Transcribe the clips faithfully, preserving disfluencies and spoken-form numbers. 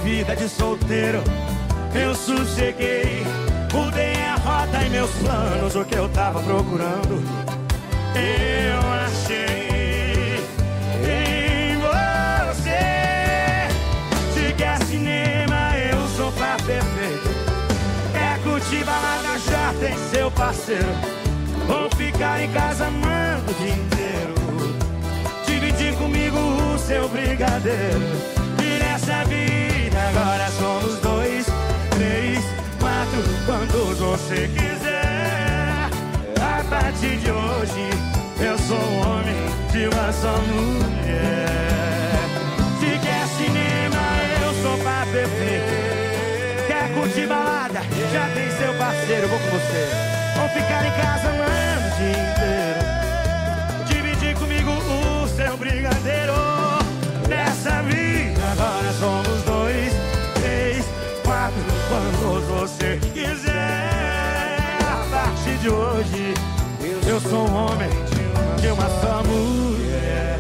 vida de solteiro eu sosseguei. Mudei a rota e meus planos, o que eu tava procurando eu achei em você. Se quer cinema, eu sou pra perfeito. Quer curtir balada, já tem seu parceiro. Vou ficar em casa amando o dia inteiro. Dividir comigo o seu brigadeiro. E nessa vida agora somos dois, três, quatro, quantos você quiser. A partir de hoje eu sou um homem de uma só mulher. Se quer cinema, eu sou pra perfeito. Quer curtir balada, já tem seu parceiro. Vou com você. Vou ficar em casa amando o dia inteiro. Dividir comigo o seu brigadeiro. Nessa vida agora somos dois, três, quatro, quantos você quiser. A partir de hoje eu sou um homem de uma só mulher.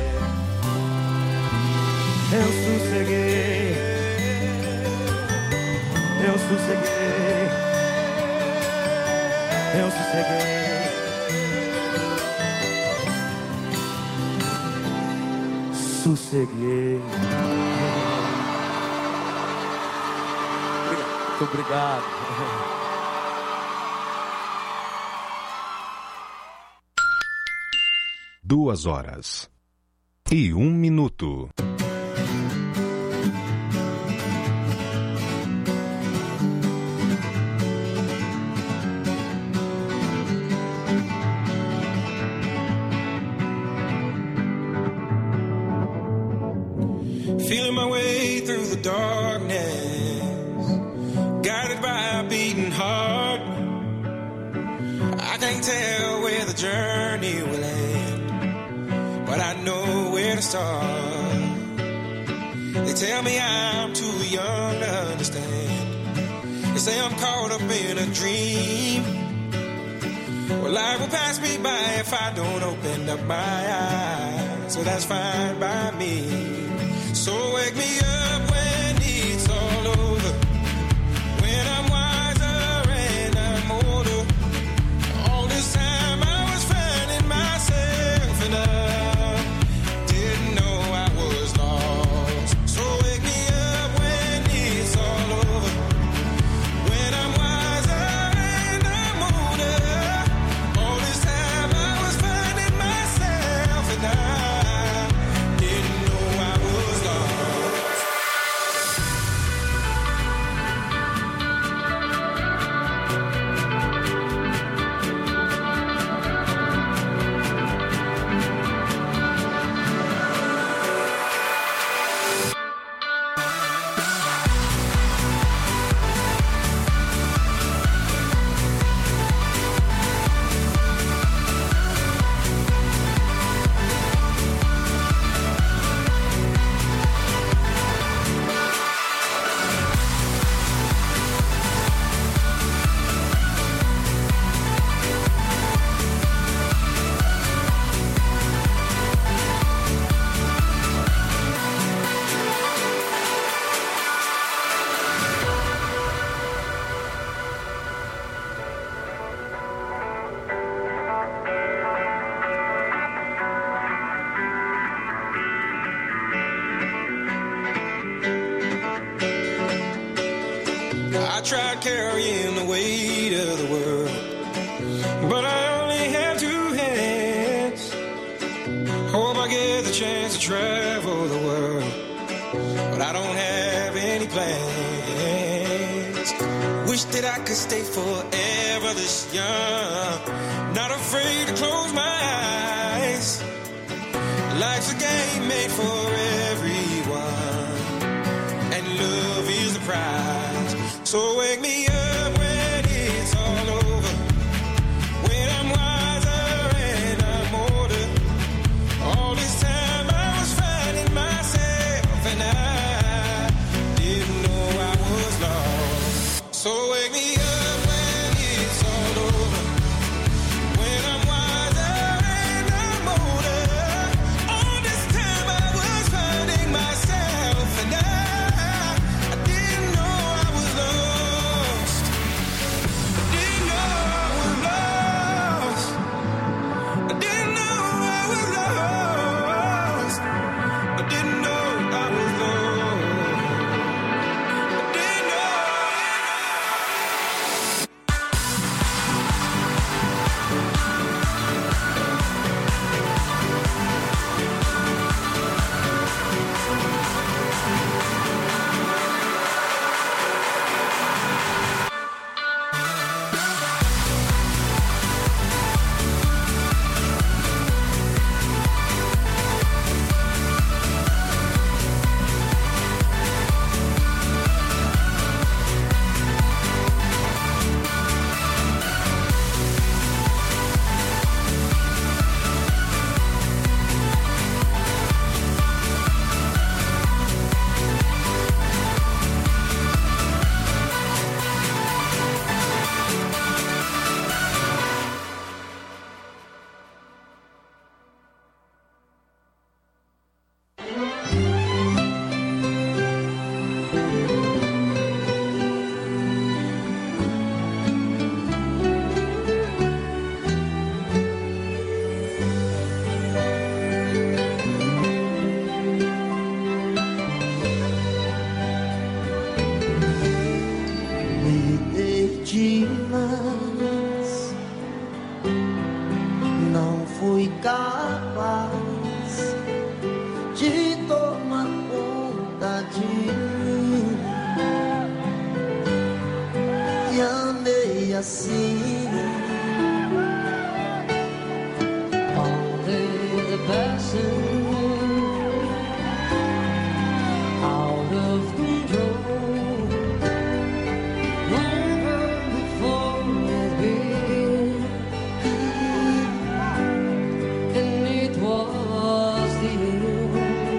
Eu sosseguei, eu sosseguei, eu sosseguei. Sosseguei. Muito obrigado. Duas horas e um minuto. Feeling my way through the darkness, guided by a beating heart. I can't tell where the journey will end, but I know where to start. They tell me I'm too young to understand. They say I'm caught up in a dream. Well, life will pass me by if I don't open up my eyes. So that's fine by me. So wake me up when it's all over, when I'm wiser and I'm older. All this time I was finding myself and I didn't know I was lost. So wake me up when it's all over, when I'm wiser and I'm older. All this time I was finding myself and I didn't know I was lost. I tried carrying the weight of the world, but I only have two hands. Hope I get the chance to travel the world, but I don't have any plans. Wish that I could stay forever this young, not afraid to close my eyes. Life's a game made for everyone, and love is the prize. So wake me up when it's all over, when I'm wiser and I'm older. All this time I was finding myself and I didn't know I was lost. So wake me up when it's all over, when I'm wiser and I'm older. All this time I was finding myself and I, I didn't assim. Only the passion out of control, longer before it began, and it was the end.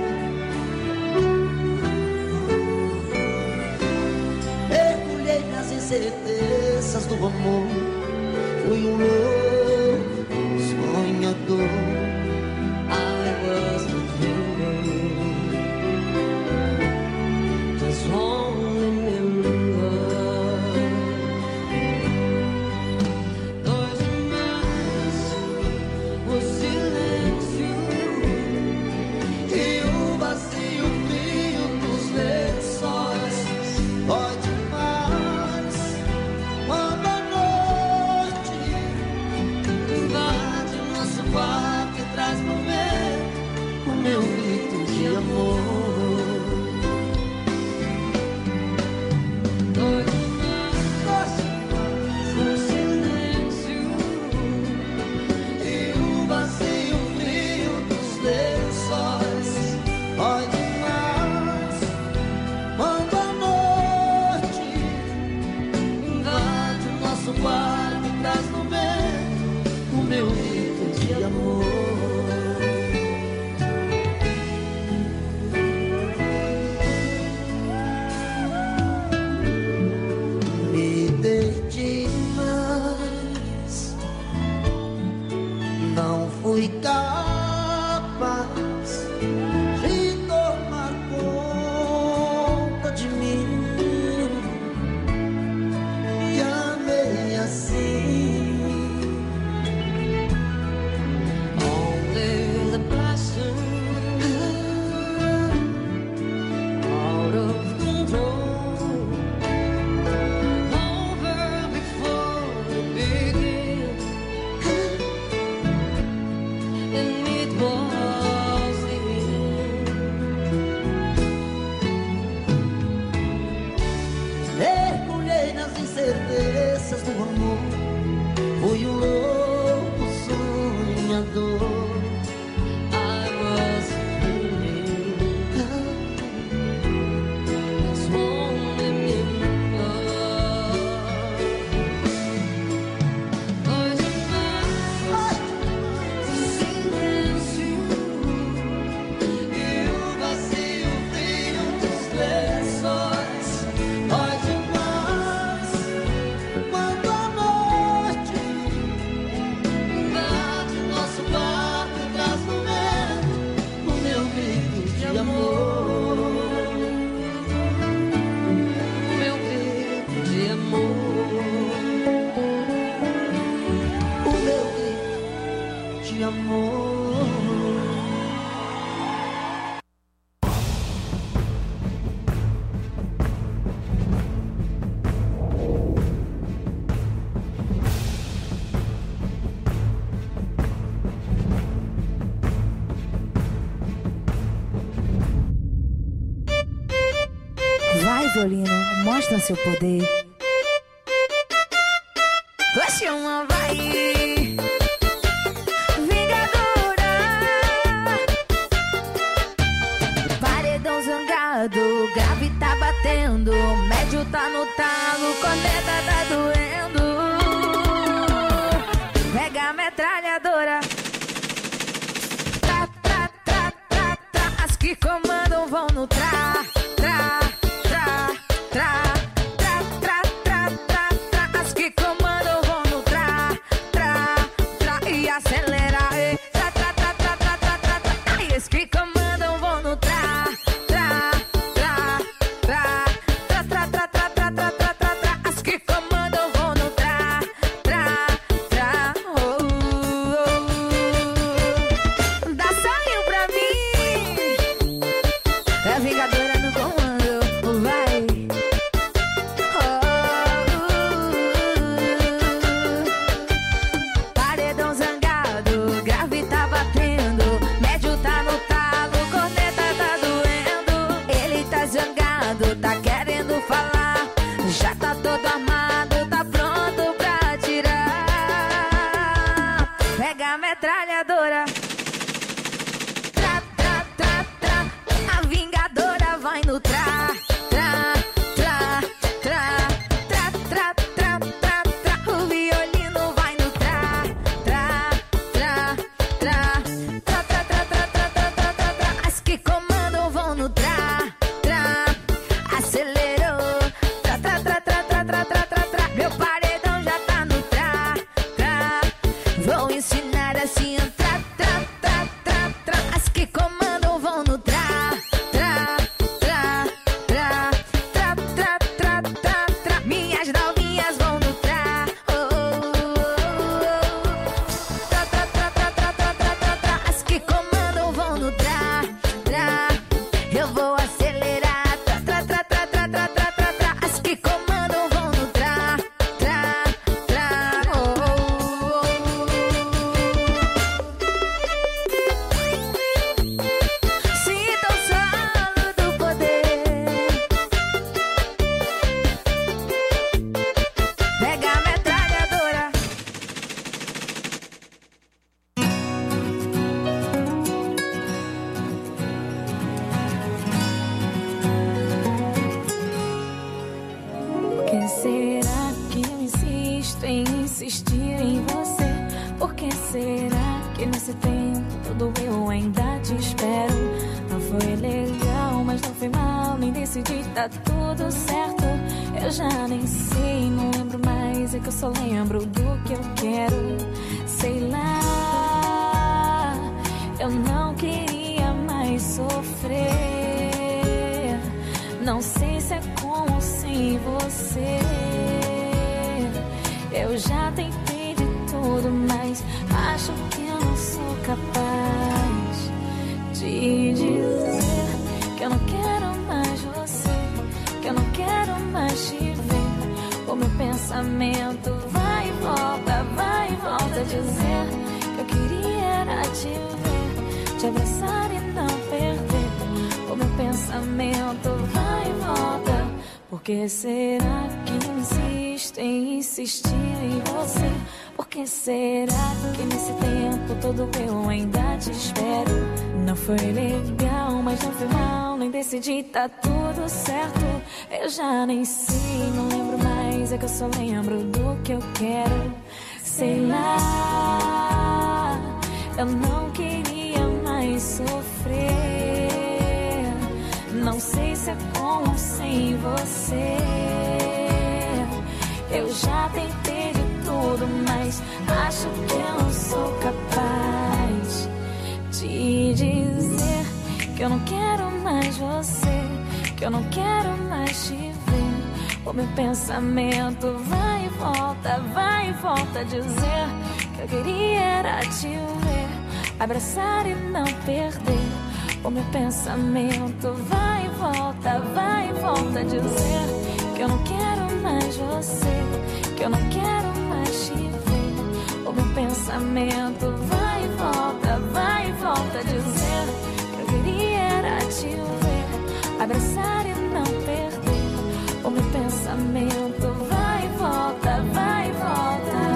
Mergulhei nas incertezas do amor, fui um louco sonhador. I was the dreamer, just only remember dois irmãos, o silêncio e o vazio frio dos lençóis. Dói demais quando a noite invade nosso quarto e traz no meio o meu grito de amor. Dói demais o silêncio e o vazio frio dos lençóis. Dói demais quando a noite invade nosso quarto e traz no meio o meu grito de amor. Me dei demais, não fui capaz de tomar conta de mim. Me amei assim. Only the passion out of control, over before it began, and it was the end. Mergulhei nas incertezas do amor, fui um louco sonhador. I was dreaming, just only remember dois irmãos, o silêncio e o vazio frio dos lençóis. Dói demais quando a noite invade nosso quarto e traz no meio o meu grito de amor. O meu grito de amor. O meu grito de amor. Vai, violino, mostra seu poder. Vai chamar, vai. Vingadora. Paredão zangado, grave tá batendo, médio tá no talo, corneta tá doendo. Pega a metralhadora. Tra, tra, tra, tra, tra. As que comandam vão no tra, tra. Tra, tra, tra, tra, tra, tra. As que comandam vão no tra, tra, tra. E acelera, e tra, tra, tra, tra, tra, tra, tra, tra. E as que comandam vão no tra, tra, tra, tra, tra, tra, tra, tra, tra, tra, tra, tra, tra. As que comandam vão no tra, tra, tra. Oh, oh, oh. Dá sonho pra mim. É a Vingadora no comando, vai. Paredão zangado, grave tá batendo, médio tá no talo, corneta tá doendo. Ele tá zangado, tá querendo falar, já tá todo armado, tá pronto pra insistir em você. Por que será que nesse tempo todo eu ainda te espero? Não foi legal, mas não foi mal, nem decidi, tá tudo certo. Eu já nem sei, não lembro mais, é que eu só lembro do que eu quero. Sei lá, eu não queria mais sofrer. Não sei se é com ou sem você. Eu já tentei de tudo, mas acho que eu não sou capaz de dizer que eu não quero mais você, que eu não quero mais te ver. O meu pensamento vai e volta, vai e volta, dizer que eu queria era te ver, te abraçar e não perder. O meu pensamento vai e volta. Por que será que insiste em insistir em você? Por que será que nesse tempo todo eu ainda te espero? Não foi legal, mas não foi mal, nem decidi, tá tudo certo. Eu já nem sei, não lembro mais, é que eu só lembro do que eu quero. Sei lá, eu não queria mais sofrer. Não sei se é com ou sem você. Eu já tentei de tudo, mas acho que eu não sou capaz de dizer que eu não quero mais você, que eu não quero mais te ver. O meu pensamento vai e volta, vai e volta, dizer que eu queria era te ver, abraçar e não perder. O meu pensamento vai e volta, vai e volta, dizer que eu não quero mais você, que eu não quero mais te ver. O meu pensamento vai e volta, vai e volta, dizer que eu queria era te ver, abraçar e não perder. O meu pensamento vai e volta, vai e volta.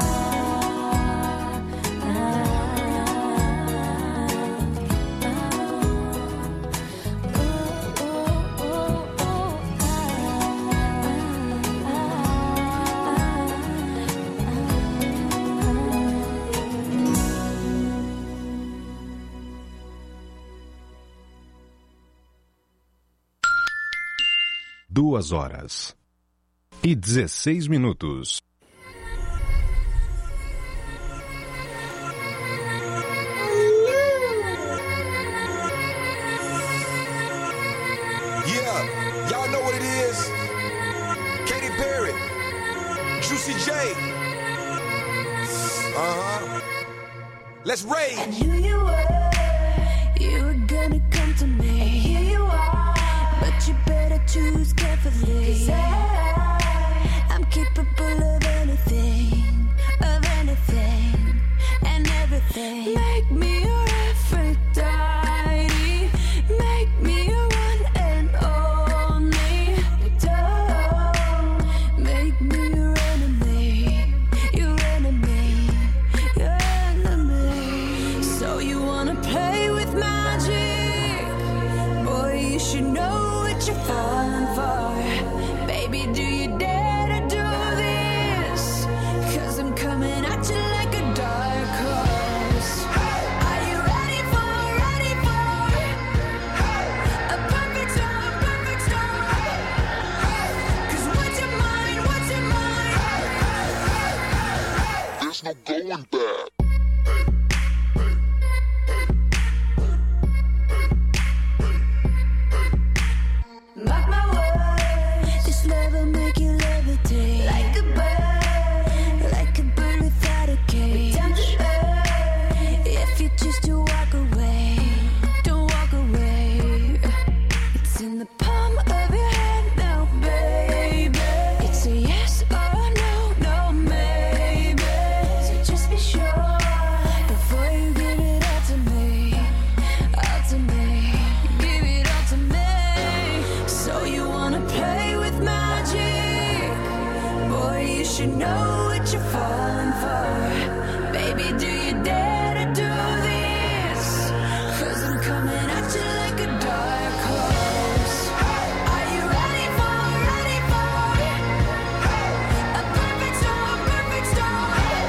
Duas horas e dezesseis minutos. Yeah, y'all know what it is. Katy Perry, Juicy J. Uh-huh. Let's rage. I knew you were, you were gonna come to me. And here you are, but you better choose carefully. 'Cause I, I'm capable of anything, of anything, and everything. Make me your Aphrodite, make me your one and only. Don't make me your enemy, your enemy, your enemy. So you wanna play with magic? Boy, you should know what you're falling for. Baby, do you dare to do this? 'Cause I'm coming at you like a dark horse. Are you ready for, ready for a perfect storm, perfect storm? 'Cause what's your mind, what's your mind? There's no going back. Mark my words, this love will make you levitate like a bird, like a bird without a cage. Down to earth, if you choose to walk away, don't walk away. It's in the palm of your hand now, baby. It's a yes or no, no maybe. So just be sure before you give it all to me, all to me, give it all to me. So you wanna play with magic? Boy, you should know what you're falling for. Baby, do you dare to do this? 'Cause I'm coming at you like a dark horse. Are you ready for, ready for a perfect storm, perfect storm?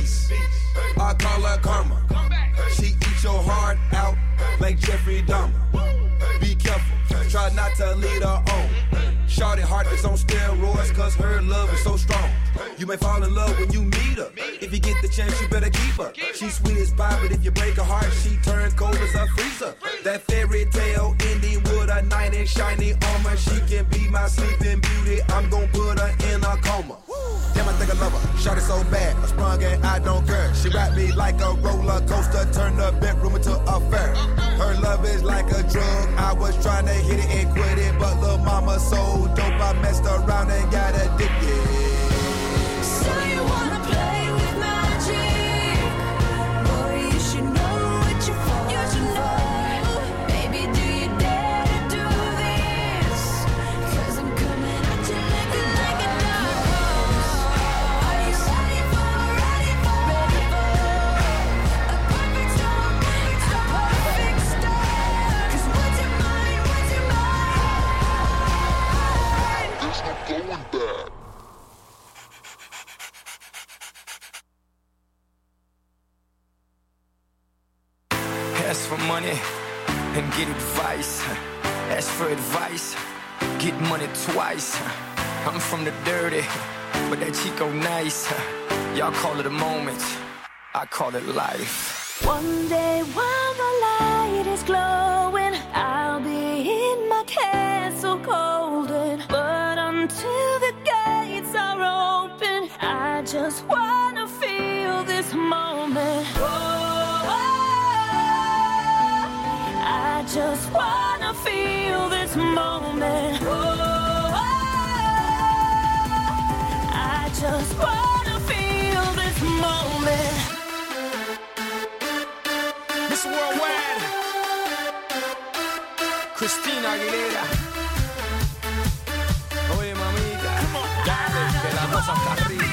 beast. I call her karma. She eats your heart out like Jeffrey Dahmer. Be careful, try not to lead her on. Shorty heart is on steroids cause her love is so strong. You may fall in love when you meet her. If you get the chance, you better keep her. She's sweet as pie, but if you break her heart, she turns cold as a freezer. That fairy tale ending with a knight in shiny armor. She can be my sleeping beauty. I'm gon' put her in a coma. Damn, I think I love her. Shot it so bad, I sprung and I don't care. She wrapped me like a roller coaster, turned the bedroom into a fair. Her love is like a drug. I was trying to hit it and quit it, but lil' mama so dope, I messed around and got addicted. So you wanna play with magic? Boy, you should know what you're for. You should know. Baby, do you dare to do this? Cause I'm coming at you like a, like a dark horse. Are you ready for, ready for, ready for a perfect storm, a perfect storm? Cause what's in mine, what's in mine? There's no going back. Ask for money and get advice. Ask for advice, get money twice. I'm from the dirty, but that Chico nice. Y'all call it a moment, I call it life. One day while the light is glowing, I'll be in my castle golden. But until the gates are open, I just wanna feel this moment. Oh, I just wanna feel this moment. Oh, I just wanna feel this moment. Miss Worldwide, Christina Aguilera. Oye, mamita, dale, que la cosa está rica.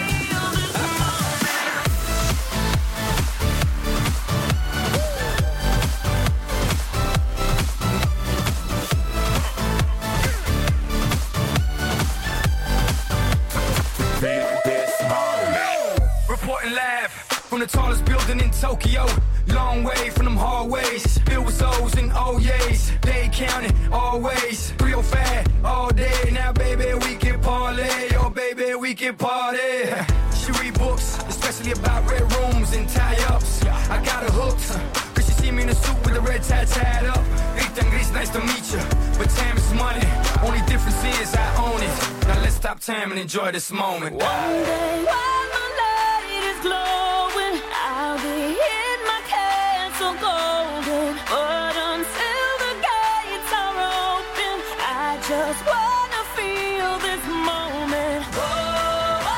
Reporting live from the tallest building in Tokyo. Long way from them hallways. Filled with O's and O's. They counting always. three oh five all day. Now, baby, we can parlay. Oh, baby, we can party. She read books, especially about red rooms and tie-ups. I got her hooked. Cause she see me in a suit with the red tie tied up. Ethan Gris, nice to meet you. But time is money. Only difference is I own it. Now let's stop time and enjoy this moment. One day while my light is glowing, I'll be in my castle golden. But until the gates are open, I just wanna feel this moment. Oh,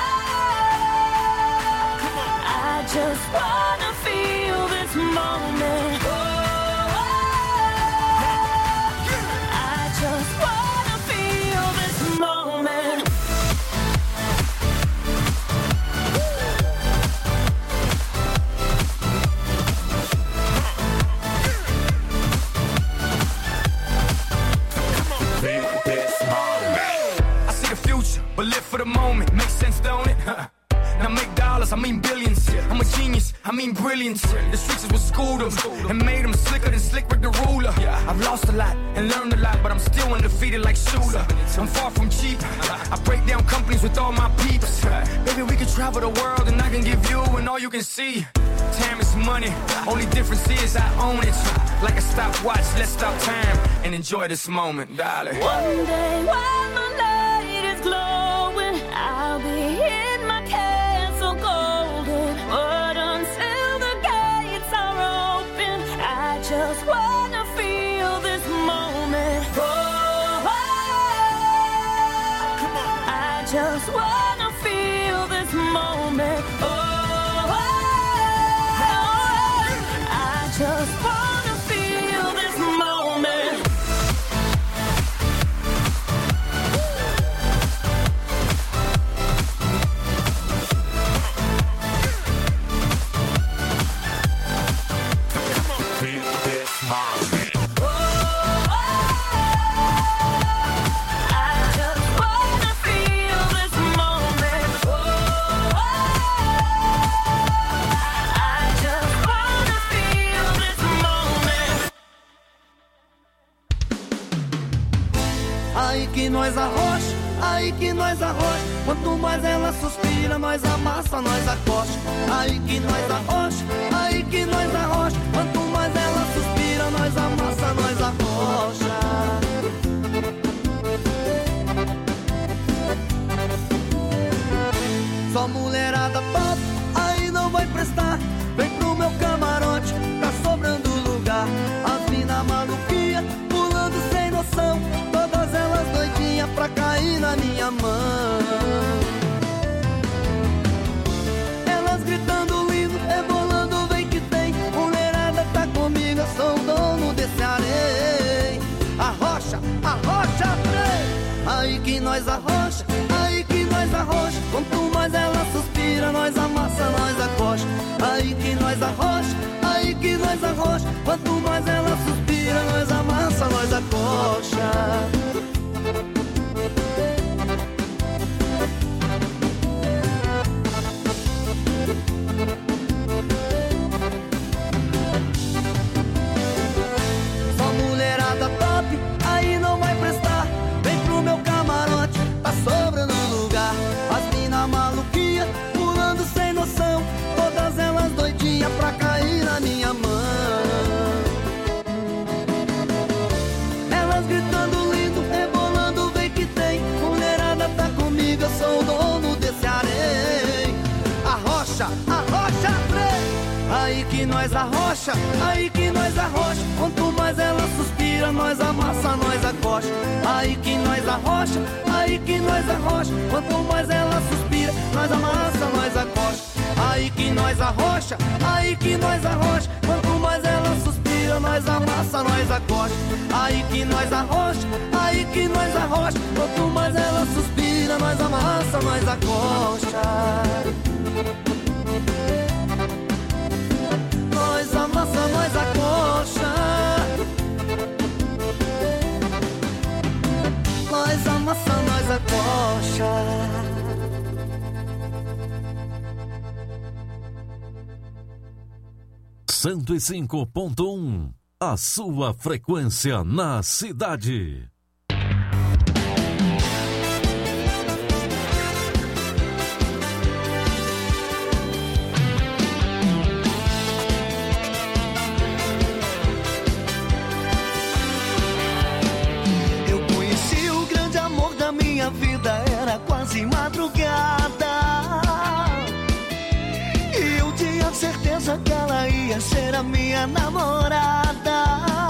I just wanna feel this moment. Oh, I just wanna feel this moment. I see the future, but live for the moment. Makes sense, don't it? Now make dollars, I mean billions. I'm a genius, I mean brilliance. The streets is what schooled them and made them slicker than Slick Rick the ruler. I've lost a lot and learned a lot, but I'm still undefeated like Shooter. I'm far from cheap. I break down companies with all my peeps. Baby, we can travel the world and I can give you and all you can see. Time is money, only difference is I own it. Like a stopwatch, let's stop time and enjoy this moment, darling. One day while my light is glowing, I'll be in my castle golden. But until the gates are open, I just wanna feel this moment. Oh, I just wanna feel this moment. Oh, I just wanna feel this moment. I just wanna feel this moment. que nós arrocha, aí que nós arrocha. Quanto mais ela suspira, nós amassa, nós acocha. Aí que nós arrocha, aí que nós arrocha. Quanto mais ela suspira, nós amassa, nós arrocha. Só mulherada pop, aí não vai prestar. Vem pro meu camarote, tá sobrando lugar. As mina maluquinha, pulando sem noção. Todas elas doidinhas pra cair na minha mão. Elas gritando lindo, rebolando, vem que tem. Mulherada tá comigo, eu sou o dono desse areia. Arrocha, arrocha, trem. Aí que nós arrocha, aí que nós arrocha. Quanto mais ela suspira, nós amassa, nós acocha. Aí que nós arrocha, aí que nós arrocha. Quanto mais ela suspira, nós amassa, nós acocha. Só mulherada top, aí não vai prestar. Vem pro meu camarote, tá sobrando lugar. As mina maluquinha, pulando sem noção. Todas elas doidinhas pra cair na minha mão. Elas gritando lindo, rebolando, vem que tem. Mulherada tá comigo, eu sou o dono desse areia. Arrocha, arrocha, trem. Aí que nós arrocha, aí que nós arrocha. Quanto mais ela suspira, nós amassa, nós acocha. Aí que nós arrocha, aí que nós arrocha. Quanto mais ela suspira, nós amassa, nós acocha. Aí que nós arrocha, aí que nós arrocha. Quanto mais ela suspira, nós amassa, nós acocha. Aí que nós arrocha, aí que nós arrocha. Quanto mais ela suspira, nós amassa, nós acocha. Nós amassa, nós acocha. Nós amassa, nós acocha. cento e cinco ponto um, a sua frequência na cidade. Eu conheci o grande amor da minha vida, era quase madrugada. E eu tinha certeza que ela ia ser a minha namorada.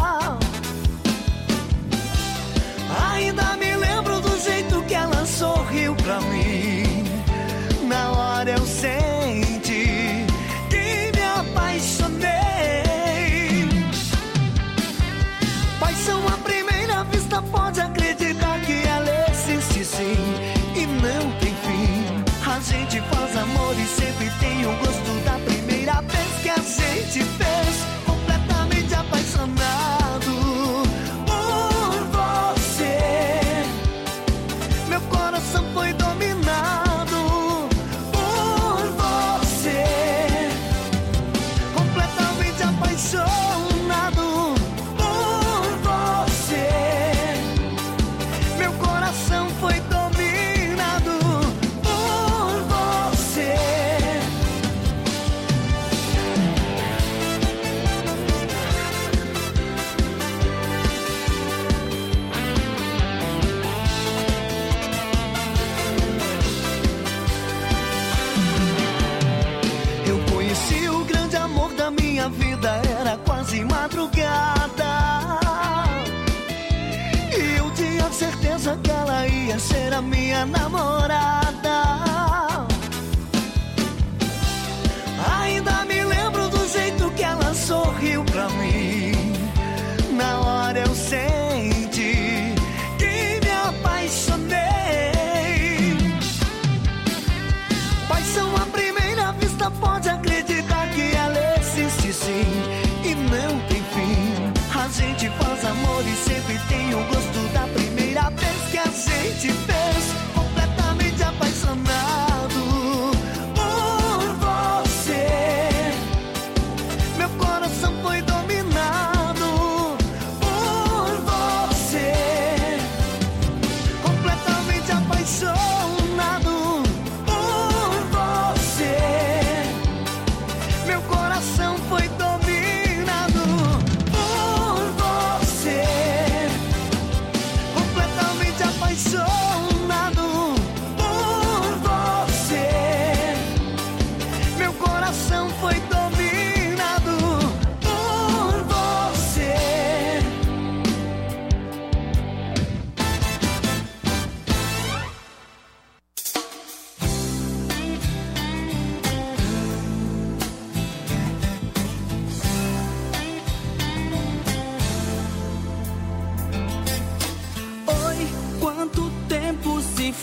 Ainda me lembro do jeito que ela sorriu pra mim. Na hora eu senti que me apaixonei. Paixão à primeira vista, pode acreditar que ela existe sim. E não tem fim. A gente faz amor e sempre tem o gosto da primeira vez que a gente fez. Completamente apaixonado por você. Meu coração foi dominado por você. Completamente apaixonado por você. Meu coração foi dominado por você. Eu conheci o grande amor da minha vida, era quase madrugada. E eu tinha certeza que ela ia ser a minha namorada. Ainda me lembro do jeito que ela sorriu pra mim. Na hora eu senti que me apaixonei. Paixão à primeira vista, pode acreditar que ela existe sim. E não tem fim. A gente faz amor e sempre tem o gosto da primeira vez que a gente fez. Completamente apaixonado por você. Meu coração foi dominado por você.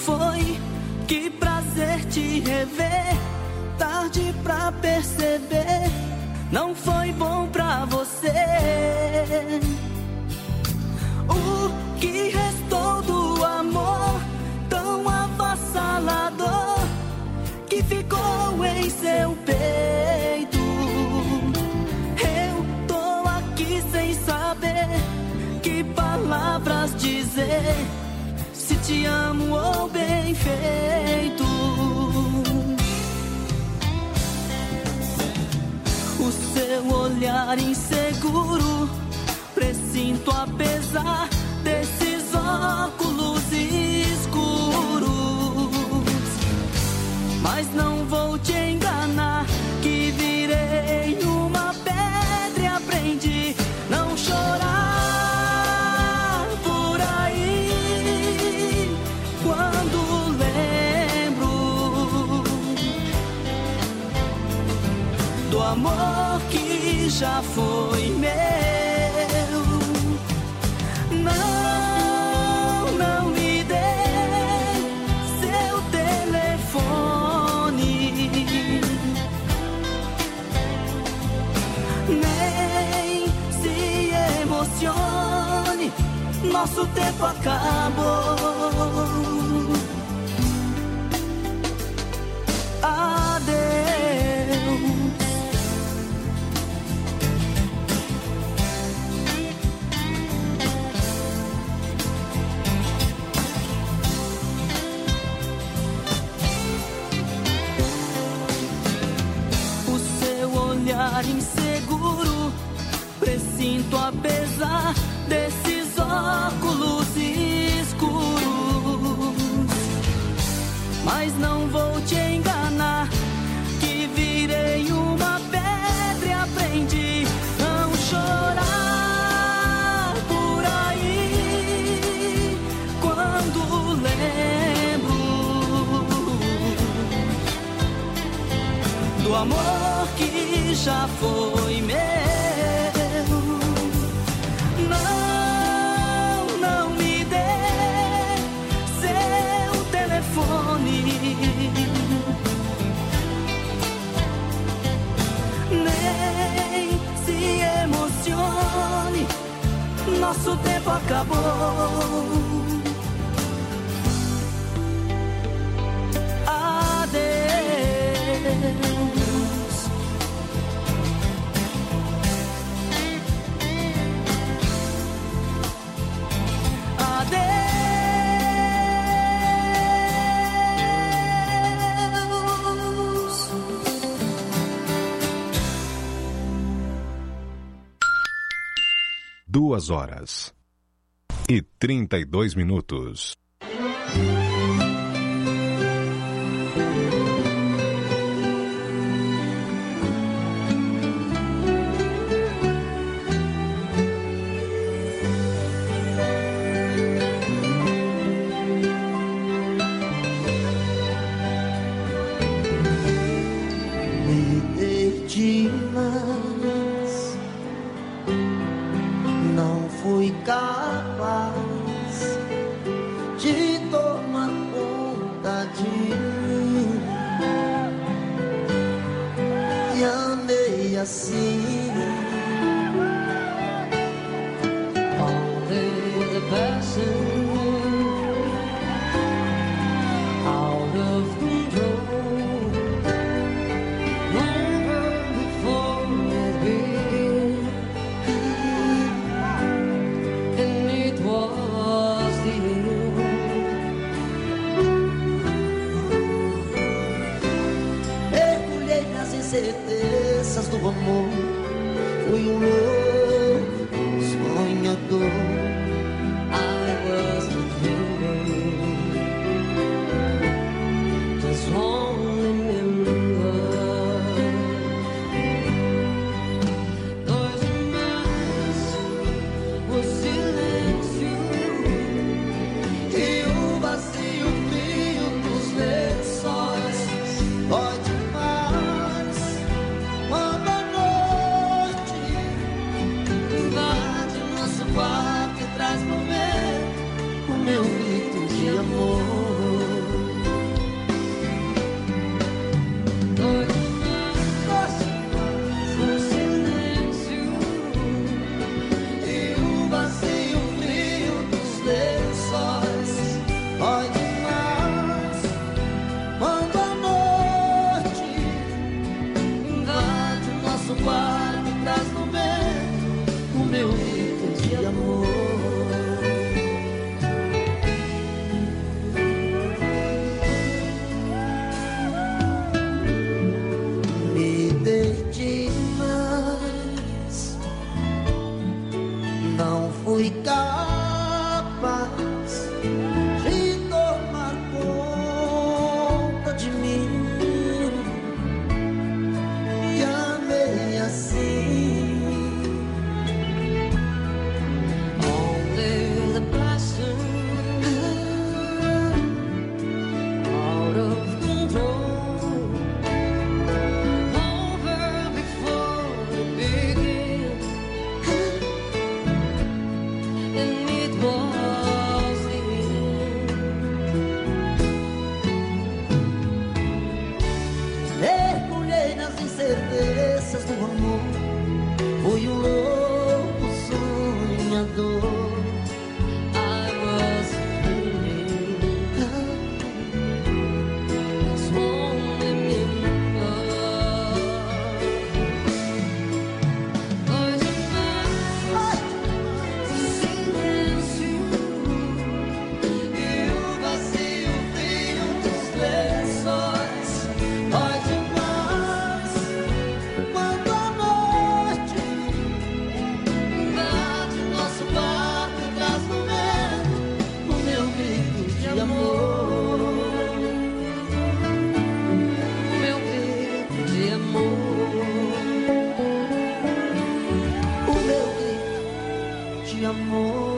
foi? Que prazer te rever. Tarde pra perceber, não foi bom pra você. O que restou do amor tão avassalador que ficou em seu peito? Eu tô aqui sem saber que palavras dizer, se te amo ou bem feito. O seu olhar inseguro, presinto apesar desses óculos escuros. Mas não vou te enganar, que virei uma pedra e aprendi não chorar por aí. Quando lembro do amor que já foi meu, não, não me dê seu telefone, nem se emocione, nosso tempo acabou. Adeus. Olhar inseguro, presinto apesar desses óculos escuros. Mas não vou te enganar, que virei uma pedra e aprendi não chorar por aí. Quando lembro do amor que já foi meu, não, não me dê seu telefone, nem se emocione, nosso tempo acabou. Adeus. Duas horas e trinta e dois minutos. Me perdi, mas não fui capaz de tomar conta de mim. E amei assim, only the passion out of control, never before it began. And it was the end. Mergulhei nas incertezas do amor, fui um louco sonhador. I was a dreamer, just only remember dois meses, o silêncio e o vazio frio dos lençóis. Dói demais quando a noite fui capaz de tomar conta de mim. Me amei assim. Only the passion out of control over before we begin, and it was the end. Mergulhei nas incertezas do amor, fui um louco sonhador. I was dreaming, swarming in love. Hoje mais silêncio e o vazio frio dos lençóis. Dói demais quando a noite invade nosso quarto e traz no vento o meu grito de amor. meu grito de amor. O meu grito de amor.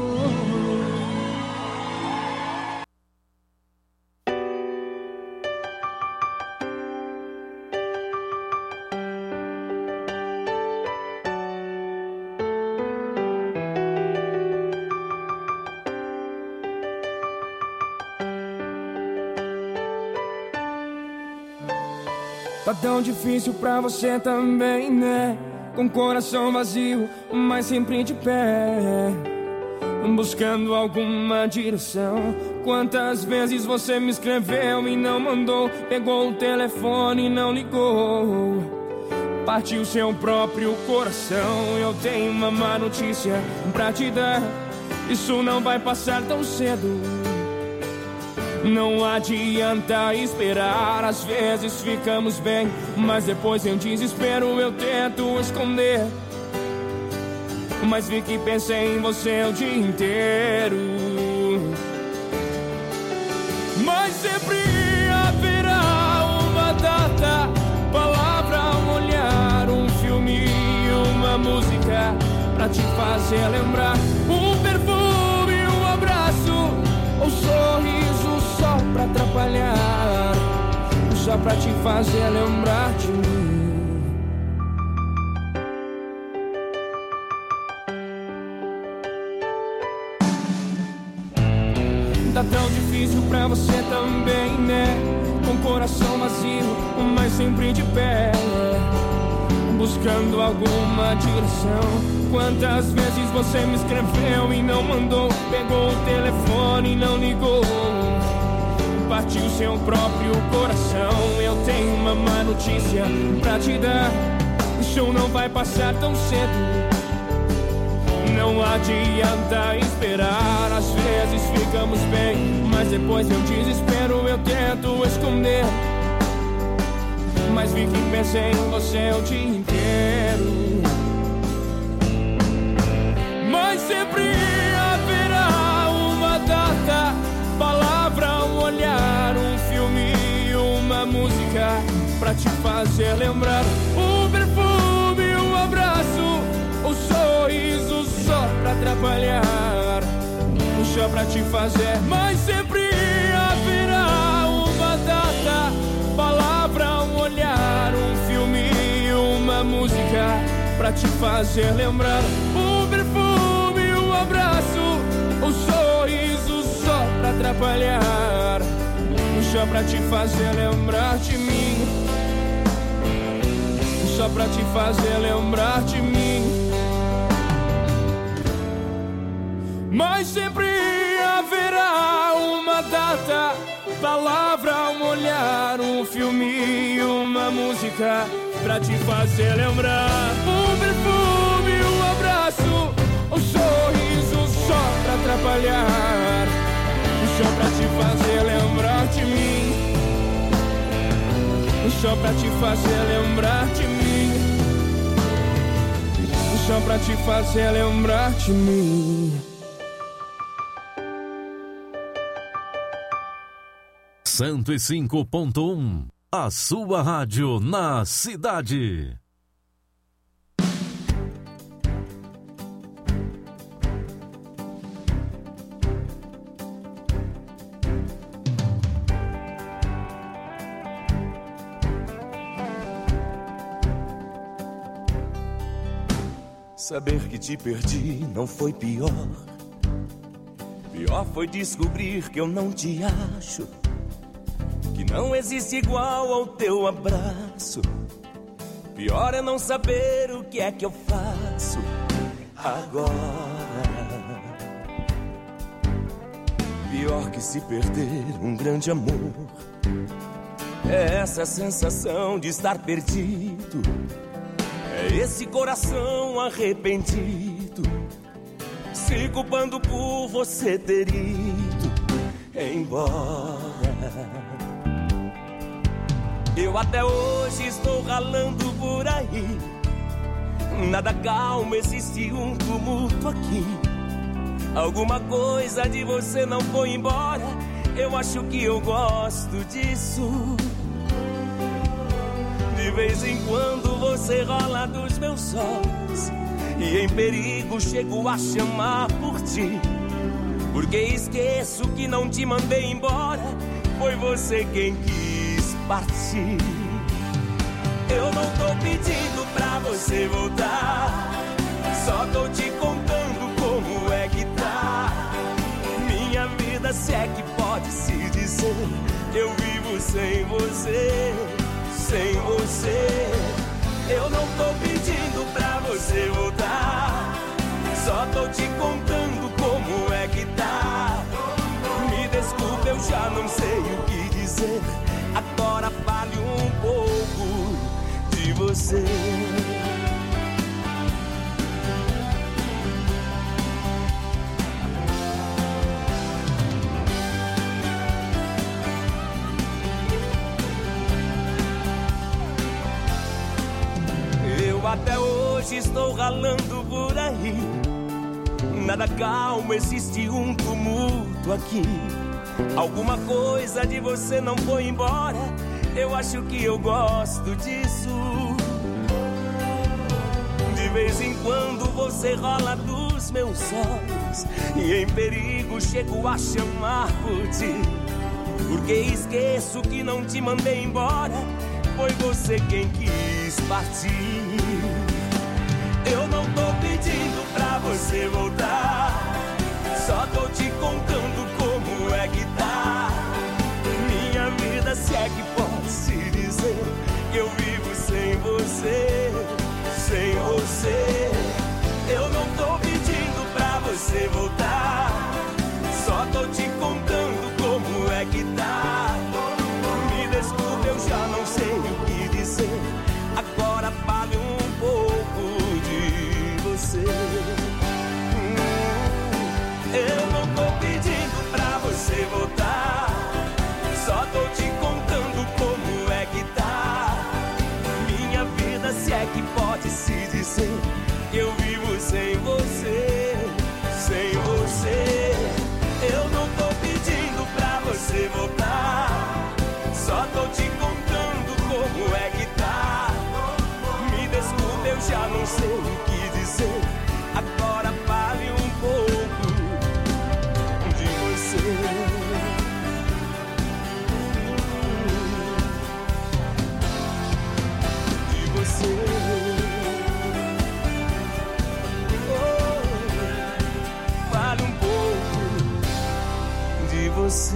Tá tão difícil pra você também, né? Com coração vazio, mas sempre de pé, buscando alguma direção. Quantas vezes você me escreveu e não mandou, pegou o telefone e não ligou, partiu seu próprio coração. Eu tenho uma má notícia pra te dar, isso não vai passar tão cedo. Não adianta esperar, às vezes ficamos bem, mas depois em desespero eu tento esconder. Mas vi que pensei em você o dia inteiro. Mas sempre haverá uma data, palavra, um olhar, um filme e uma música pra te fazer lembrar. Um perfume, um abraço, um sorriso só pra atrapalhar, só pra te fazer lembrar de mim. Tá tão difícil pra você também, né? Com coração vazio, mas sempre de pé, buscando alguma direção. Quantas vezes você me escreveu e não mandou, pegou o telefone e não ligou, partiu seu próprio coração. Eu tenho uma má notícia pra te dar, o show não vai passar tão cedo. Não adianta esperar, às vezes ficamos bem, mas depois meu desespero eu tento esconder. Mas vi que pensei em você o dia inteiro. Mas sempre haverá uma data, palavra, um olhar, um filme e uma música pra te fazer lembrar. Um perfume, um abraço, um sorriso só pra atrapalhar, só pra te fazer. Mas sempre haverá uma data, palavra, um olhar, um filme e uma música pra te fazer lembrar. Um perfume, um abraço, um sorriso só pra atrapalhar, só pra te fazer lembrar de mim, só pra te fazer lembrar de mim. Mas sempre haverá uma data, palavra, um olhar, um filme e uma música pra te fazer lembrar. Um perfume, um abraço, um sorriso só pra atrapalhar, só pra te fazer lembrar de mim, só pra te fazer lembrar de mim, deixa pra te fazer lembrar de mim. cento e cinco ponto um, a sua rádio na cidade. Saber que te perdi não foi pior. Pior foi descobrir que eu não te acho, que não existe igual ao teu abraço. Pior é não saber o que é que eu faço agora. Pior que se perder um grande amor é essa sensação de estar perdido. É esse coração arrependido, se culpando por você ter ido embora. Eu até hoje estou ralando por aí, nada calmo, existe um tumulto aqui. Alguma coisa de você não foi embora, eu acho que eu gosto disso. De vez em quando você rola dos meus olhos, e em perigo chego a chamar por ti, porque esqueço que não te mandei embora, foi você quem quis partir. Eu não tô pedindo pra você voltar, só tô te contando como é que tá minha vida, se é que pode se dizer. Eu vivo sem você, sem você. Eu não tô pedindo pra você voltar, só tô te contando como é que tá. Me desculpe, eu já não sei o que dizer. Agora fale um pouco de você. Eu até hoje estou ralando por aí, nada calmo, existe um tumulto aqui. Alguma coisa de você não foi embora, eu acho que eu gosto disso. De vez em quando você rola dos meus olhos, e em perigo chego a chamar por ti, porque esqueço que não te mandei embora, foi você quem quis partir. Eu não tô pedindo pra você voltar, só tô te contando como é que tá minha vida, se é que pode se dizer. Eu vivo sem você, sem você. Eu não tô pedindo pra você voltar, só tô te contando como é que tá. Me desculpe, eu já não sei o que dizer. Agora fale um pouco de você. Eu não tô pedindo pra você voltar, só tô te contando como é que tá minha vida, se é que pode se dizer. Eu vivo sem você, sem você. Eu não tô pedindo pra você voltar, só tô te contando como é que tá. Me desculpe, eu já não sei o que dizer. Agora fale um pouco de você. De você. Oh, fale um pouco de você.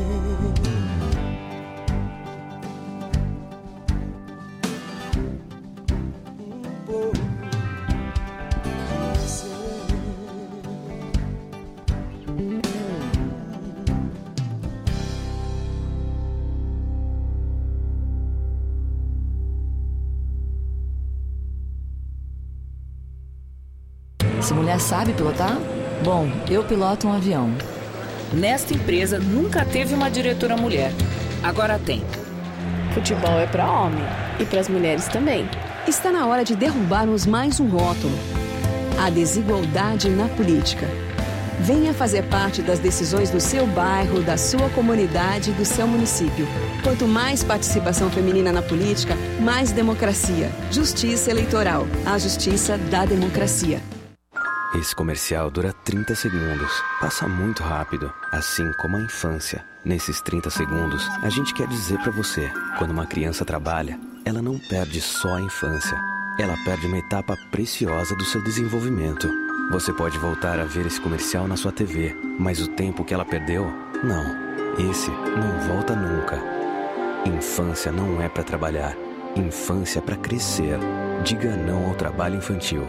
Essa mulher sabe pilotar? Bom, eu piloto um avião. Nesta empresa nunca teve uma diretora mulher. Agora tem. Futebol é para homem e para as mulheres também. Está na hora de derrubarmos mais um rótulo. a desigualdade na política. Venha fazer parte das decisões do seu bairro, da sua comunidade e do seu município. Quanto mais participação feminina na política, mais democracia. Justiça Eleitoral. A justiça da democracia. Esse comercial dura trinta segundos. Passa muito rápido, assim como a infância. Nesses trinta segundos, a gente quer dizer pra você, quando uma criança trabalha, ela não perde só a infância. Ela perde uma etapa preciosa do seu desenvolvimento. Você pode voltar a ver esse comercial na sua T V, mas o tempo que ela perdeu, não. Esse não volta nunca. Infância não é pra trabalhar. Infância é pra crescer. Diga não ao trabalho infantil.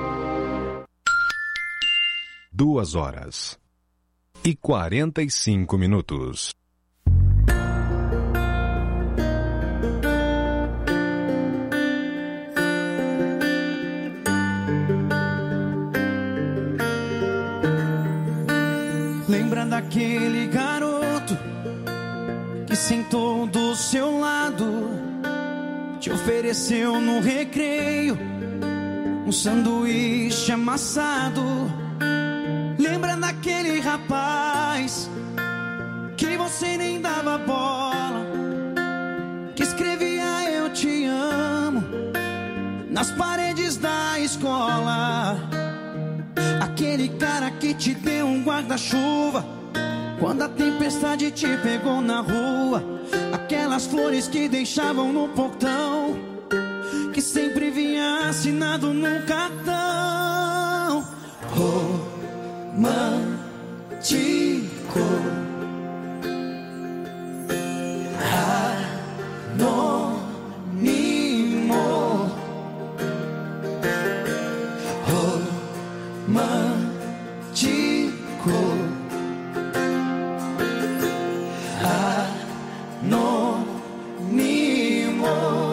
Duas horas e quarenta e cinco minutos. Lembra daquele garoto que sentou do seu lado, te ofereceu no recreio um sanduíche amassado? Lembra daquele rapaz que você nem dava bola, que escrevia eu te amo nas paredes da escola? Aquele cara que te deu um guarda-chuva quando a tempestade te pegou na rua. Aquelas flores que deixavam no portão, que sempre vinha assinado num cartão. Romântico, anônimo, romântico, anônimo.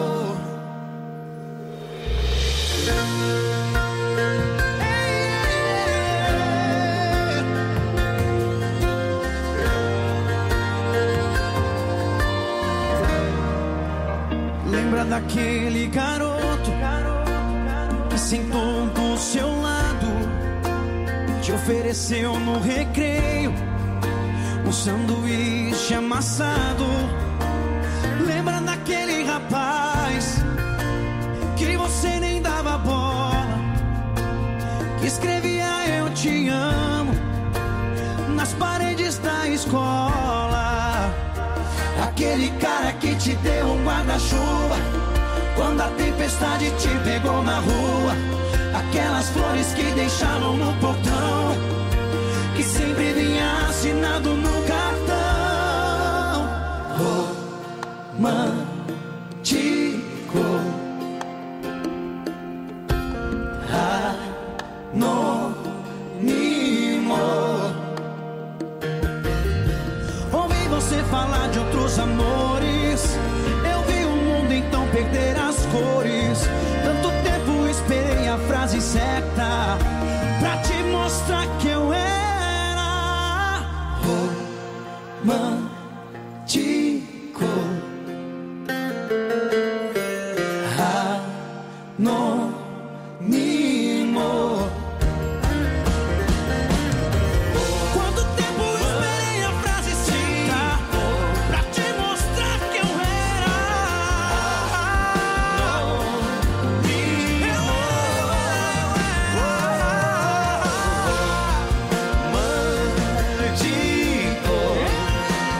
Lembra daquele garoto que sentou do seu lado, te ofereceu no recreio um sanduíche amassado? Lembra daquele rapaz que você nem dava bola, que escrevia eu te amo nas paredes da escola? Aquele cara que te deu um guarda-chuva quando a tempestade te pegou na rua. Aquelas flores que deixavam no portão, que sempre vinha assinado no cartão. Romântico, anônimo. Ouvi você falar de outros amores, eu vi o mundo então perder as cores. Tanto tempo esperei a frase certa pra te mostrar que eu era romântico, anônimo. Quanto tempo esperei a frase certa pra te mostrar que eu era romântico,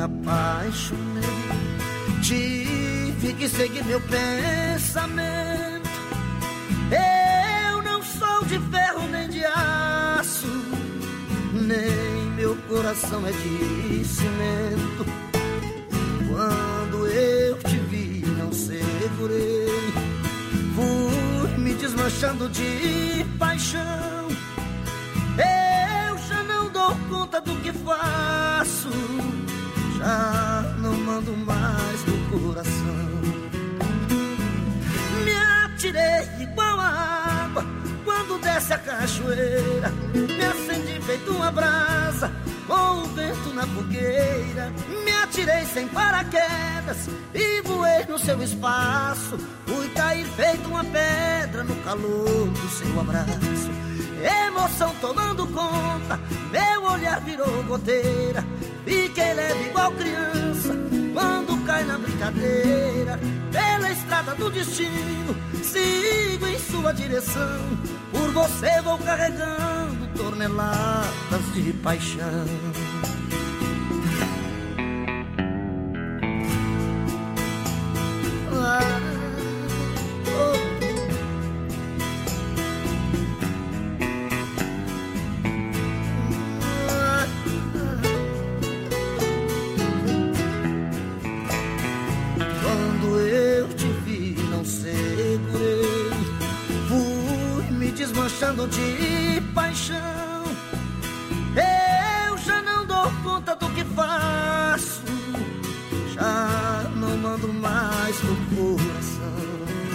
apaixonei. Tive que seguir meu pensamento. Eu não sou de ferro nem de aço, nem meu coração é de cimento. Quando eu te vi, não segurei, fui me desmanchando de paixão. Eu já não dou conta do que faço, já não mando mais do coração. Me atirei igual a água quando desce a cachoeira, me acendi feito uma brasa com o vento na fogueira. Me atirei sem paraquedas e voei no seu espaço, fui cair feito uma pedra no calor do seu abraço. Emoção tomando conta, meu olhar virou goteira. Fiquei leve igual criança quando cai na brincadeira. Pela estrada do destino, sigo em sua direção. Por você vou carregando toneladas de paixão. Ah, oh. Desmanchando de paixão. Eu já não dou conta do que faço, já não mando mais no coração.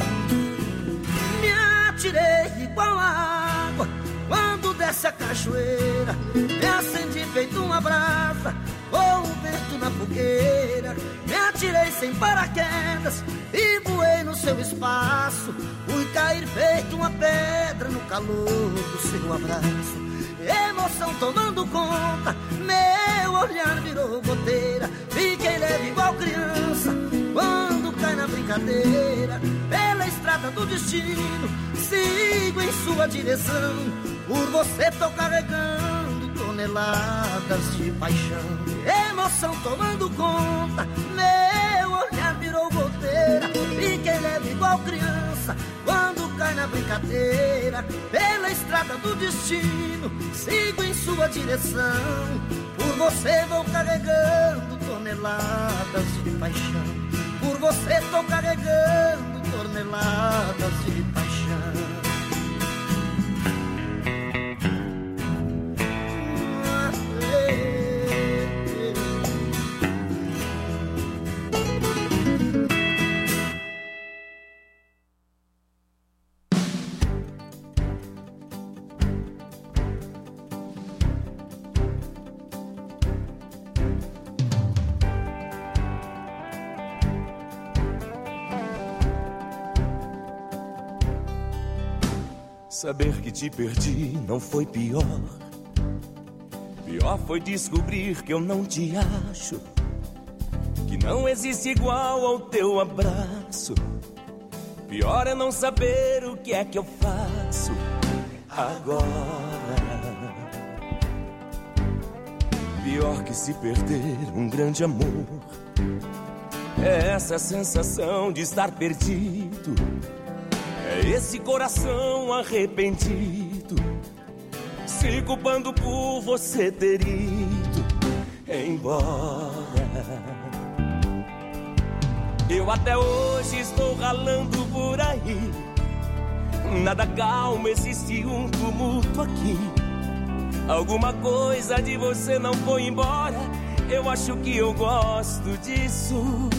Me atirei igual a água quando desce a cachoeira, me acendi feito uma brasa com o vento na fogueira. Me atirei sem paraquedas e voei no seu espaço, fui cair feito uma pedra no calor do seu abraço. Emoção tomando conta, meu olhar virou goteira. Fiquei leve igual criança quando cai na brincadeira. Pela estrada do destino, sigo em sua direção. Por você tô carregando toneladas de paixão. Emoção tomando conta, meu olhar virou goteira. Fiquei leve igual criança quando cai na brincadeira. Pela estrada do destino, sigo em sua direção. Por você vou carregando toneladas de paixão. Por você tô carregando toneladas de paixão. Saber que te perdi não foi pior. Pior foi descobrir que eu não te acho, que não existe igual ao teu abraço. Pior é não saber o que é que eu faço agora. Pior que se perder um grande amor é essa sensação de estar perdido. É esse coração arrependido, se culpando por você ter ido embora. Eu até hoje estou ralando por aí, nada calmo, existe um tumulto aqui. Alguma coisa de você não foi embora, eu acho que eu gosto disso.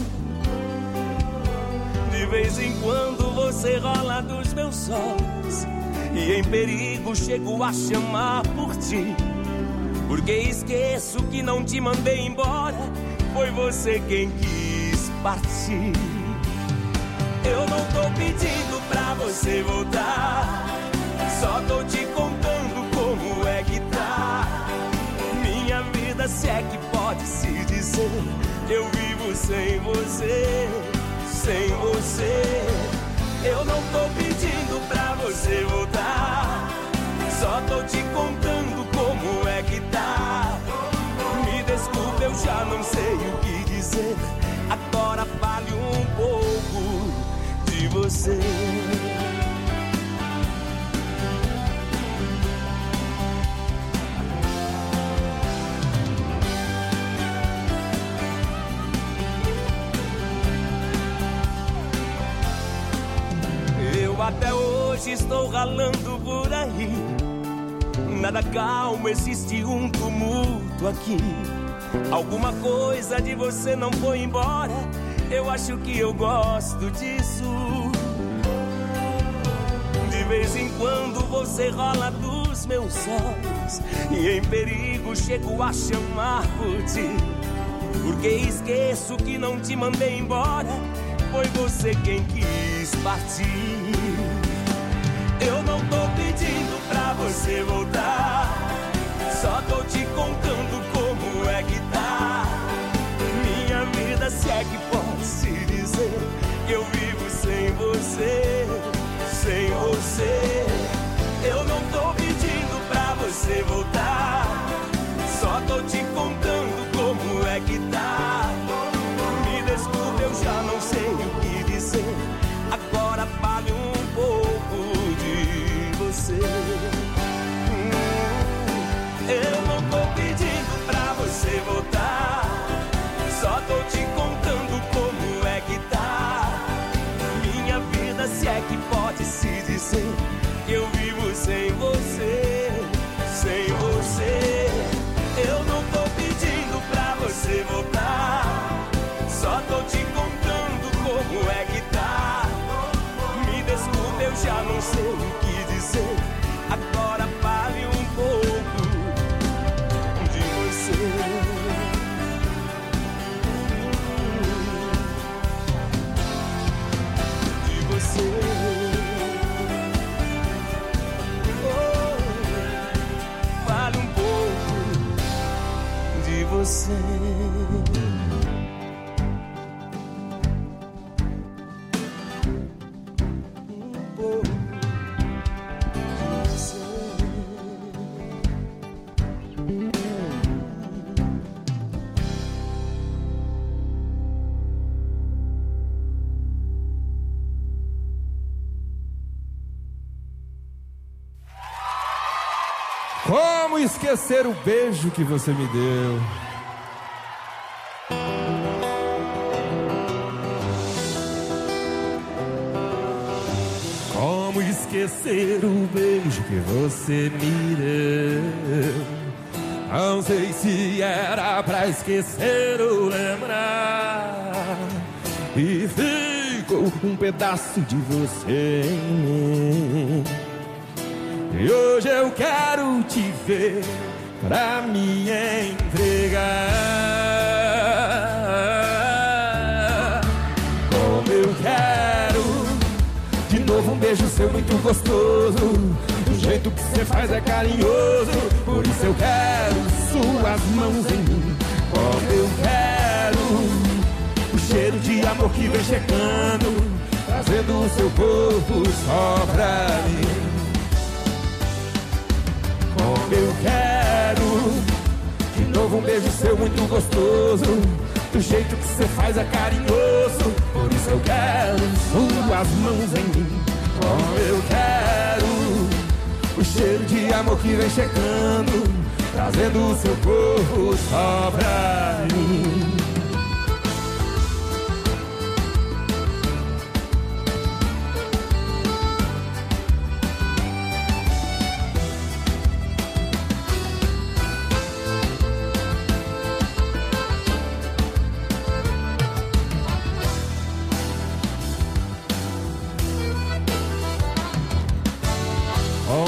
De vez em quando você rola dos meus olhos, e em perigo chego a chamar por ti, porque esqueço que não te mandei embora, foi você quem quis partir. Eu não tô pedindo pra você voltar, só tô te contando como é que tá minha vida, se é que pode se dizer. Eu vivo sem você, sem você. Eu não tô pedindo pra você voltar, só tô te contando como é que tá. Me desculpe, eu já não sei o que você. Eu até hoje estou ralando por aí. Nada calmo, existe um tumulto aqui. Alguma coisa de você não foi embora. Eu acho que eu gosto disso. De vez em quando você rola dos meus olhos e em perigo chego a chamar por ti. Porque esqueço que não te mandei embora. Foi você quem quis partir. Eu não tô pedindo pra você voltar, só tô te contando como é que tá minha vida, se é que posso te dizer que eu vivo sem você, sem você. Eu não tô pedindo pra você voltar, só tô te contando como é que tá. Me desculpe, eu já não sei o que dizer. Agora fale um pouco de você. hum, Eu não tô pedindo pra você voltar, só tô te contando como é que tá minha vida, se é que pode se dizer que eu vivo sem você, sem você. Eu não tô pedindo pra você voltar, só tô te contando como é que tá. Me desculpe, eu já não sei o que dizer. Agora fale um pouco de você. De você. Oh, fale um pouco de você. Como esquecer o beijo que você me deu? Como esquecer o beijo que você me deu? Não sei se era pra esquecer ou lembrar. E ficou um pedaço de você em mim. E hoje eu quero te ver pra me entregar. Como eu quero de novo um beijo seu muito gostoso. Do jeito que você faz é carinhoso. Por isso eu quero suas mãos em mim. Como eu quero o cheiro de amor que vem chegando, trazendo o seu corpo só pra mim. Como eu quero de novo um beijo seu muito gostoso. Do jeito que você faz é carinhoso. Por isso eu quero suas mãos em mim. Como eu quero o cheiro de amor que vem chegando, trazendo o seu corpo só pra mim.